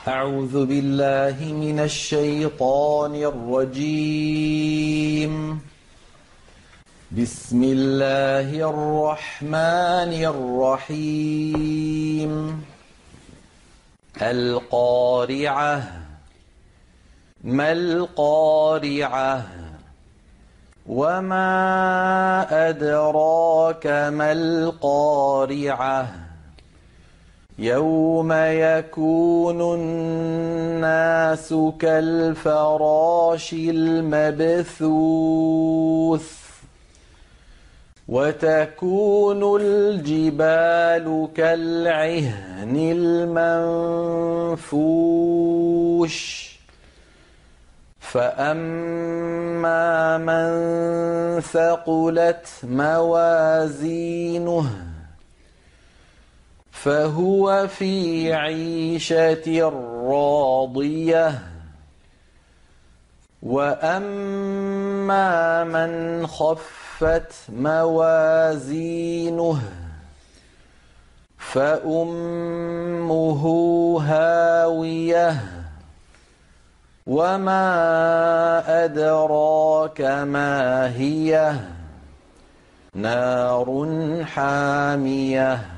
أعوذ بالله من الشيطان الرجيم. بسم الله الرحمن الرحيم. القارعة. ما القارعة؟ وما أدراك ما القارعة؟ يوم يكون الناس كالفراش المبثوث وتكون الجبال كالعهن المنفوش فأما من ثقلت موازينه فهو في عيشة راضية وأما من خفت موازينه فأمه هاوية وما أدراك ما هي نار حامية